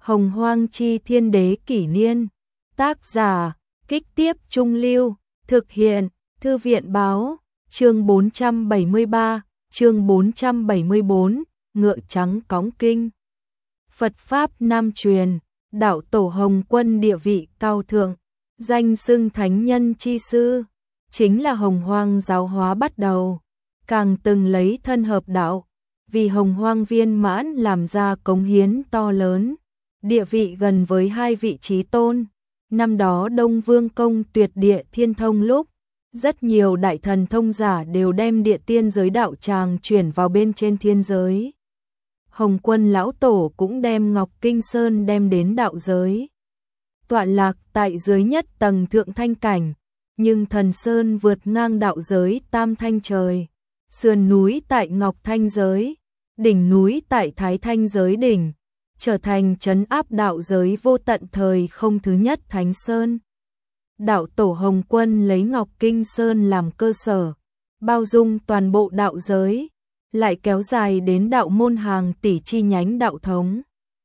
Hồng Hoang Chi Thiên Đế Kỷ Niên. Tác giả, Kích Tiếp Trung Lưu. Thực hiện, Thư viện Báo. Chương 473, chương 474, Ngựa Trắng Cõng Kinh. Phật Pháp Nam truyền, đạo tổ Hồng Quân địa vị cao thượng, danh xưng thánh nhân chi sư, chính là Hồng Hoang giáo hóa bắt đầu, càng từng lấy thân hợp đạo, vì Hồng Hoang viên mãn làm ra cống hiến to lớn, địa vị gần với hai vị chí tôn. Năm đó Đông Vương công tuyệt địa thiên thông lúc, rất nhiều đại thần thông giả đều đem địa tiên giới đạo tràng chuyển vào bên trên thiên giới. Hồng Quân lão tổ cũng đem Ngọc Kinh Sơn đem đến đạo giới. Tọa lạc tại dưới nhất tầng thượng thanh cảnh, nhưng thần sơn vượt ngang đạo giới tam thanh trời. Sườn núi tại Ngọc Thanh giới, đỉnh núi tại Thái Thanh giới đỉnh, trở thành trấn áp đạo giới vô tận thời không thứ nhất Thánh Sơn. Đạo tổ Hồng Quân lấy Ngọc Kinh Sơn làm cơ sở, bao dung toàn bộ đạo giới, lại kéo dài đến đạo môn hàng tỷ chi nhánh đạo thống.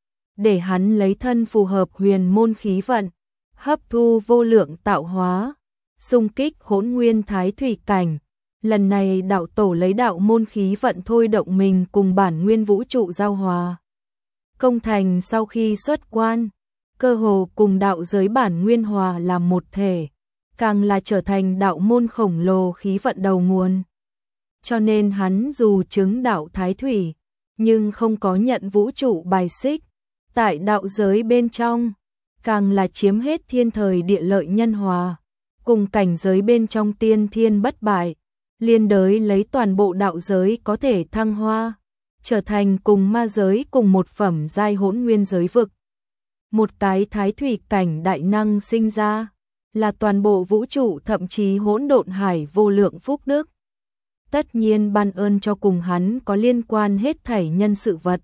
Để hắn lấy thân phù hợp huyền môn khí vận, hấp thu vô lượng tạo hóa, xung kích hỗn nguyên thái thủy cảnh. Lần này đạo tổ lấy đạo môn khí vận thôi động mình cùng bản nguyên vũ trụ giao hòa. Công thành sau khi xuất quan, cơ hồ cùng đạo giới bản nguyên hòa làm một thể, càng là trở thành đạo môn khổng lồ khí vận đầu nguồn. Cho nên hắn dù chứng đạo thái thủy, nhưng không có nhận vũ trụ bài xích. Tại đạo giới bên trong, càng là chiếm hết thiên thời địa lợi nhân hòa, cùng cảnh giới bên trong tiên thiên bất bại, liên đới lấy toàn bộ đạo giới có thể thăng hoa, trở thành cùng ma giới cùng một phẩm giai hỗn nguyên giới vực. Một cái thái thủy cảnh đại năng sinh ra, là toàn bộ vũ trụ thậm chí hỗn độn hải vô lượng phúc đức. Tất nhiên ban ơn cho cùng hắn có liên quan hết thảy nhân sự vật.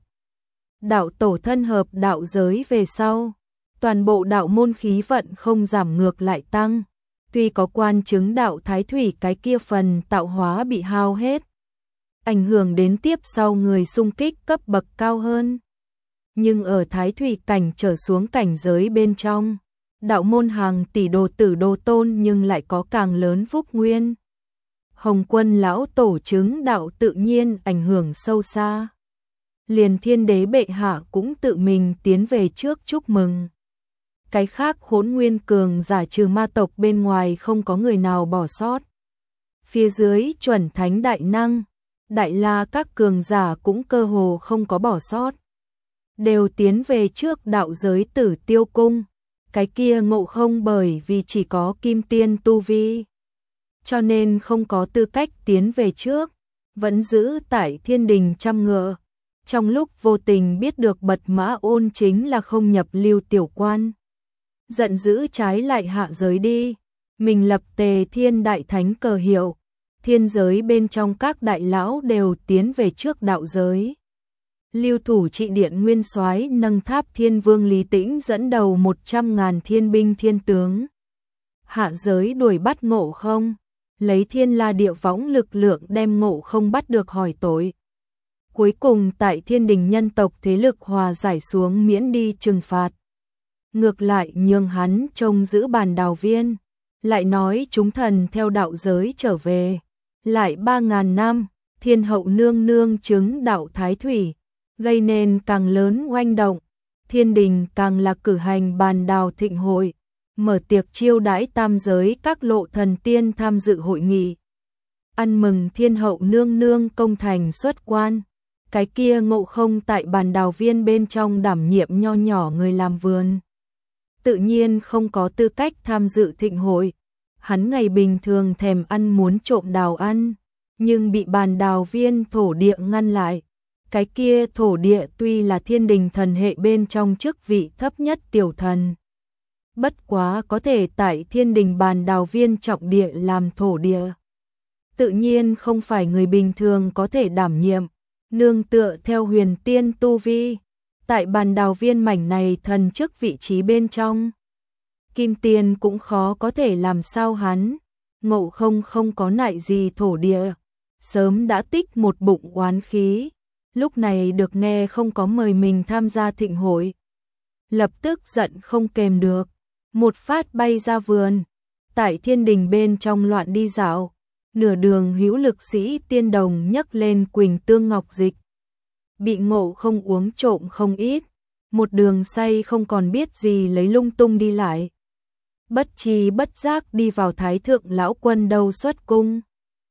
Đạo tổ thân hợp đạo giới về sau, toàn bộ đạo môn khí vận không giảm ngược lại tăng. Tuy có quan chứng đạo thái thủy cái kia phần tạo hóa bị hao hết, ảnh hưởng đến tiếp sau người xung kích cấp bậc cao hơn. Nhưng ở thái thủy cảnh trở xuống cảnh giới bên trong, đạo môn hàng tỷ đồ tử đồ tôn nhưng lại có càng lớn phúc nguyên. Hồng Quân lão tổ chứng đạo tự nhiên ảnh hưởng sâu xa. Liền thiên đế bệ hạ cũng tự mình tiến về trước chúc mừng. Cái khác hỗn nguyên cường giả trừ ma tộc bên ngoài không có người nào bỏ sót. Phía dưới chuẩn thánh đại năng, đại la các cường giả cũng cơ hồ không có bỏ sót. Đều tiến về trước đạo giới Tử Tiêu Cung. Cái kia Ngộ Không bởi vì chỉ có kim tiên tu vi, cho nên không có tư cách tiến về trước, vẫn giữ tại thiên đình trăm ngựa. Trong lúc vô tình biết được Bật Mã Ôn chính là không nhập lưu tiểu quan, giận dữ trái lại hạ giới đi, mình lập Tề Thiên Đại Thánh cờ hiệu, thiên giới bên trong các đại lão đều tiến về trước đạo giới. Lưu thủ trị điện nguyên soái nâng tháp thiên vương Lý Tĩnh dẫn đầu 100.000 thiên binh thiên tướng. Hạ giới đuổi bắt Ngộ Không, lấy thiên la địa võng lực lượng đem Ngộ Không bắt được hỏi tội. Cuối cùng tại thiên đình nhân tộc thế lực hòa giải xuống miễn đi trừng phạt. Ngược lại nhường hắn trông giữ bàn đào viên, lại nói chúng thần theo đạo giới trở về. Lại 3.000 năm, thiên hậu nương nương chứng đạo thái thủy, gây nên càng lớn oanh động. Thiên đình càng là cử hành bàn đào thịnh hội, mở tiệc chiêu đãi tam giới các lộ thần tiên tham dự hội nghị. Ăn mừng thiên hậu nương nương công thành xuất quan. Cái kia Ngộ Không tại bàn đào viên bên trong đảm nhiệm nho nhỏ người làm vườn, tự nhiên không có tư cách tham dự thịnh hội. Hắn ngày bình thường thèm ăn muốn trộm đào ăn, nhưng bị bàn đào viên thổ địa ngăn lại. Cái kia thổ địa tuy là thiên đình thần hệ bên trong chức vị thấp nhất tiểu thần, bất quá có thể tại thiên đình bàn đào viên trọng địa làm thổ địa, tự nhiên không phải người bình thường có thể đảm nhiệm. Nương tựa theo huyền tiên tu vi, tại bàn đào viên mảnh này thần chức vị trí bên trong, kim tiên cũng khó có thể làm sao hắn. Ngộ Không không có nại gì thổ địa, sớm đã tích một bụng oán khí, lúc này được nghe không có mời mình tham gia thịnh hội, lập tức giận không kềm được, một phát bay ra vườn, tại thiên đình bên trong loạn đi dạo, nửa đường hữu lực sĩ tiên đồng nhấc lên Quỳnh Tương Ngọc Dịch. Bị Ngộ Không uống trộm không ít, một đường say không còn biết gì lấy lung tung đi lại. Bất tri bất giác đi vào Thái Thượng lão quân đầu xuất cung.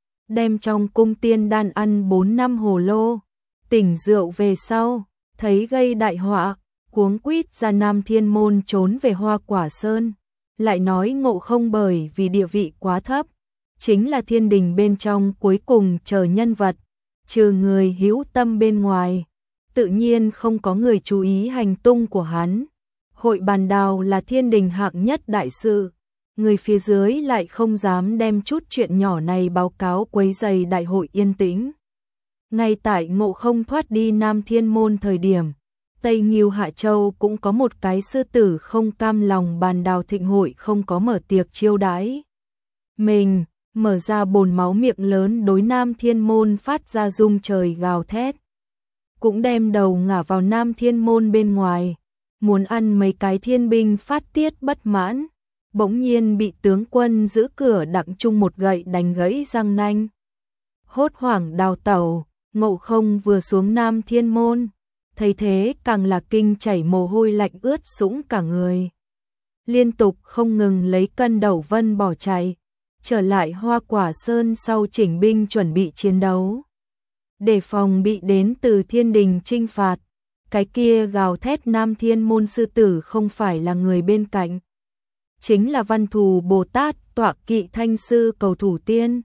Đem trong cung tiên đan ăn 4 năm hồ lô, tỉnh rượu về sau, thấy gây đại họa, cuống quýt ra Nam Thiên Môn trốn về Hoa Quả Sơn, lại nói Ngộ Không bởi vì địa vị quá thấp, chính là thiên đình bên trong cuối cùng chờ nhân vật, trừ người hữu tâm bên ngoài, tự nhiên không có người chú ý hành tung của hắn. Hội bàn đào là thiên đình hạng nhất đại sự, người phía dưới lại không dám đem chút chuyện nhỏ này báo cáo quấy rầy đại hội yên tĩnh. Ngay tại Ngộ Không thoát đi Nam Thiên Môn thời điểm, Tây Ngưu Hạ Châu cũng có một cái sư tử không cam lòng bàn đào thịnh hội không có mở tiệc chiêu đãi. Mình, mở ra bồn máu miệng lớn đối Nam Thiên Môn phát ra rung trời gào thét. Cũng đem đầu ngả vào Nam Thiên Môn bên ngoài, muốn ăn mấy cái thiên binh phát tiết bất mãn, bỗng nhiên bị tướng quân giữ cửa đặng chung một gậy đánh gãy răng nanh. Hốt hoảng đào tẩu, Ngộ Không vừa xuống Nam Thiên Môn, thấy thế càng là kinh chảy mồ hôi lạnh ướt sũng cả người. Liên tục không ngừng lấy cân đầu vân bỏ chạy, trở lại Hoa Quả Sơn sau chỉnh binh chuẩn bị chiến đấu. Để phòng bị đến từ thiên đình trinh phạt, cái kia gào thét Nam Thiên Môn sư tử không phải là người bên cạnh. Chính là Văn Thù Bồ Tát tọa kỵ Thanh Sư Cầu Thủ Tiên.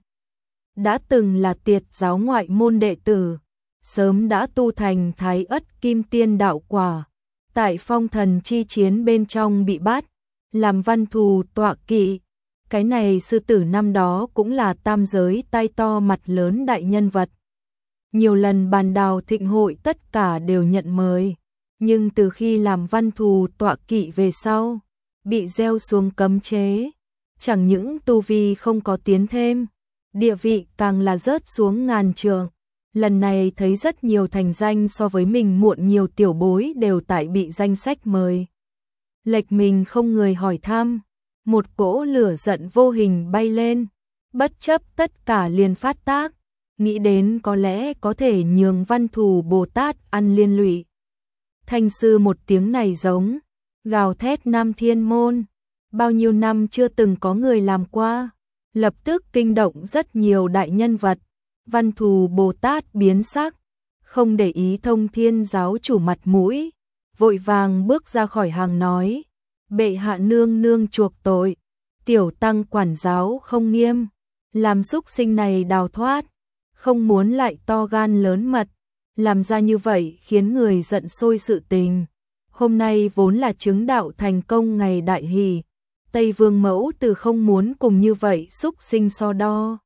Đã từng là Tiệt giáo ngoại môn đệ tử, sớm đã tu thành Thái Ất Kim Tiên đạo quả, tại phong thần chi chiến bên trong bị bắt, làm Văn Thù tọa kỵ. Cái này sư tử năm đó cũng là tam giới tai to mặt lớn đại nhân vật. Nhiều lần bàn đào thịnh hội tất cả đều nhận mời, nhưng từ khi làm Văn Thù tọa kỵ về sau, bị gieo xuống cấm chế, chẳng những tu vi không có tiến thêm, địa vị càng là rớt xuống ngàn trượng. Lần này thấy rất nhiều thành danh so với mình muộn nhiều tiểu bối đều tại bị danh sách mời. Lệch mình không người hỏi thăm, một cỗ lửa giận vô hình bay lên, bất chấp tất cả liền phát tác, nghĩ đến có lẽ có thể nhường Văn Thù Bồ Tát ăn liên lụy. Thanh sư một tiếng này giống gào thét Nam Thiên Môn, bao nhiêu năm chưa từng có người làm qua, lập tức kinh động rất nhiều đại nhân vật. Văn Thù Bồ Tát biến sắc, không để ý Thông Thiên giáo chủ mặt mũi, vội vàng bước ra khỏi hàng nói: bệ hạ nương nương chuộc tội, tiểu tăng quản giáo không nghiêm, làm súc sinh này đào thoát, không muốn lại to gan lớn mật, làm ra như vậy khiến người giận sôi sự tình. Hôm nay vốn là chứng đạo thành công ngày đại hỷ, Tây Vương Mẫu Từ không muốn cùng như vậy súc sinh so đo.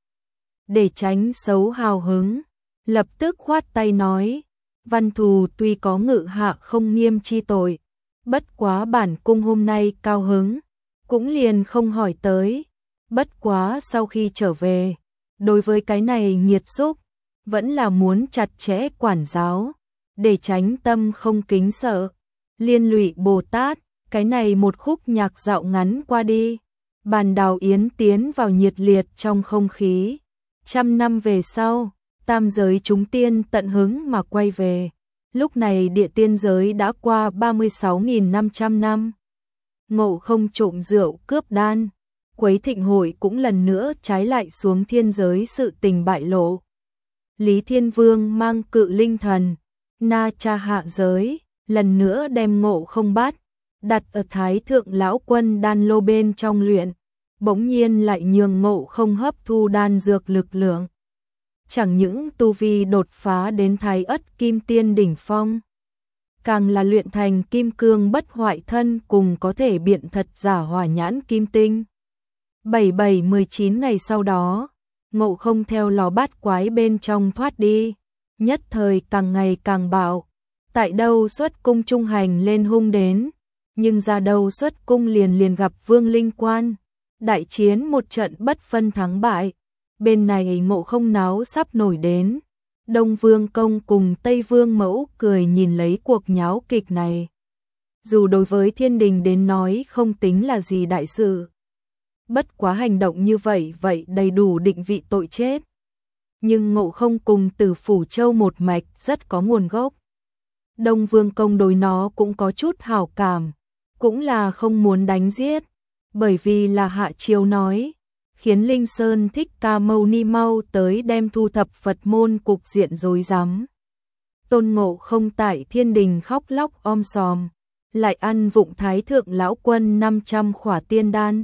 Để tránh xấu hào hứng, lập tức khoát tay nói: Văn Thù tuy có ngự hạ không nghiêm chi tội, bất quá bản cung hôm nay cao hứng, cũng liền không hỏi tới. Bất quá sau khi trở về, đối với cái này nghiệt xúc, vẫn là muốn chặt chẽ quản giáo, để tránh tâm không kính sợ, liên lụy Bồ Tát. Cái này một khúc nhạc dạo ngắn qua đi, bàn đào yến tiến vào nhiệt liệt trong không khí. 100 năm về sau, tam giới chúng tiên tận hứng mà quay về. Lúc này địa tiên giới đã qua 36.500 năm. Ngộ Không trộm rượu cướp đan, quấy thịnh hội cũng lần nữa trái lại xuống thiên giới sự tình bại lộ. Lý Thiên Vương mang cự linh thần, na cha hạ giới, lần nữa đem Ngộ Không bắt, đặt ở Thái Thượng lão quân đan lô bên trong luyện, bỗng nhiên lại nhường Ngộ Không hấp thu đan dược lực lượng. Chẳng những tu vi đột phá đến Thái Ất Kim Tiên đỉnh phong, càng là luyện thành kim cương bất hoại thân cùng có thể biện thật giả hỏa nhãn kim tinh. 19 ngày sau đó, Ngộ Không theo lò bát quái bên trong thoát đi, nhất thời càng ngày càng bạo, tại đâu xuất cung trung hành lên hung đến, nhưng ra đâu xuất cung liền gặp Vương Linh Quan, đại chiến một trận bất phân thắng bại. Bên này Ngộ Không náo sắp nổi đến, Đông Vương Công cùng Tây Vương Mẫu cười nhìn lấy cuộc nháo kịch này. dù đối với thiên đình đến nói không tính là gì đại sự. Bất quá hành động như vậy đầy đủ định vị tội chết. Nhưng Ngộ Không cùng Tử Phủ Châu một mạch rất có nguồn gốc. Đông Vương Công đối nó cũng có chút hảo cảm, cũng là không muốn đánh giết, bởi vì là hạ chiếu nói, khiến Linh Sơn Thích Ca Mâu Ni mau tới đem thu thập Phật môn cục diện rối rắm. Tôn Ngộ Không tại thiên đình khóc lóc om sòm, lại ăn vụng Thái Thượng Lão Quân 500 khỏa tiên đan.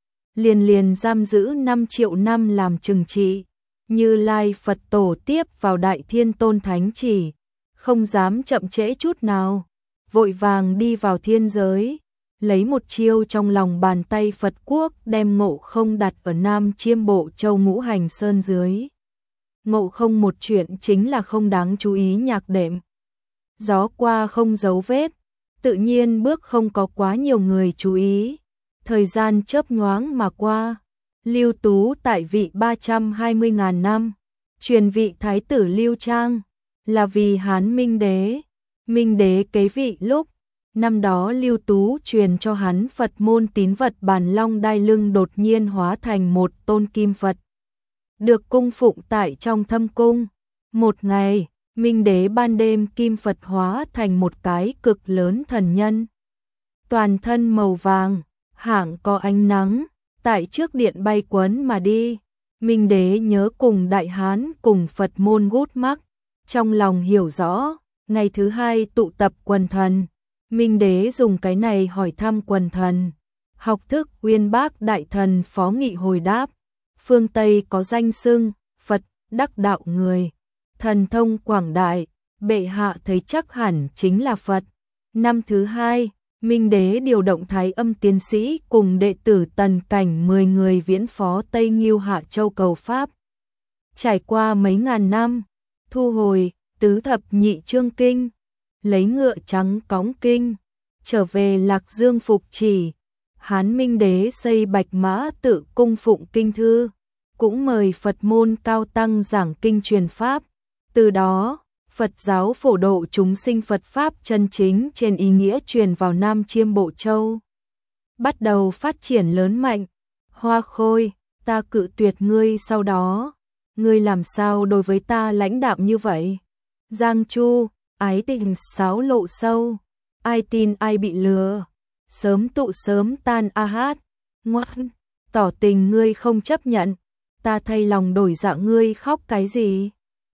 Liền giam giữ 5 triệu năm làm trừng trị, Như Lai Phật Tổ tiếp vào Đại Thiên Tôn Thánh Chỉ, không dám chậm trễ chút nào, vội vàng đi vào thiên giới, lấy một chiêu trong lòng bàn tay Phật quốc đem Ngộ Không đặt ở Nam Chiêm Bộ Châu Ngũ Hành Sơn dưới. Ngộ Không một chuyện chính là không đáng chú ý nhạc đệm. Gió qua không dấu vết, tự nhiên bước không có quá nhiều người chú ý. Thời gian chớp nhoáng mà qua, Lưu Tú tại vị 320.000 năm, truyền vị Thái tử Lưu Trang, là vì Hán Minh Đế. Minh Đế kế vị lúc, năm đó Lưu Tú truyền cho hắn Phật môn tín vật Bàn Long Đai Lưng đột nhiên hóa thành một tôn kim Phật, được cung phụng tại trong thâm cung. Một ngày, Minh Đế ban đêm kim Phật hóa thành một cái cực lớn thần nhân. Toàn thân màu vàng, hạng có ánh nắng, tại trước điện bay quấn mà đi. Minh Đế nhớ cùng Đại Hán cùng Phật môn gút mắc, trong lòng hiểu rõ, ngày thứ hai tụ tập quần thần. Minh Đế dùng cái này hỏi thăm quần thần, học thức uyên bác đại thần Phó Nghị hồi đáp, phương Tây có danh xưng, Phật, đắc đạo người, thần thông quảng đại, bệ hạ thấy chắc hẳn chính là Phật. Năm thứ hai, Minh Đế điều động Thái Âm tiến sĩ cùng đệ tử Tần Cảnh 10 người viễn phó Tây Nghiêu Hạ Châu cầu Pháp. Trải qua mấy ngàn năm, thu hồi tứ thập nhị chương kinh, lấy ngựa trắng cõng kinh, trở về Lạc Dương phục chỉ. Hán Minh Đế xây Bạch Mã Tự cung phụng kinh thư, cũng mời Phật môn cao tăng giảng kinh truyền pháp. Từ đó, Phật giáo phổ độ chúng sinh Phật pháp chân chính trên ý nghĩa truyền vào Nam Chiêm Bộ Châu, bắt đầu phát triển lớn mạnh. Hoa Khôi, ta cự tuyệt ngươi sau đó, ngươi làm sao đối với ta lãnh đạm như vậy? Giang Chu, ái tình sáo lộ sâu, ai tin ai bị lừa, sớm tụ sớm tan a hát. Ngoan, tỏ tình ngươi không chấp nhận, ta thay lòng đổi dạ ngươi khóc cái gì?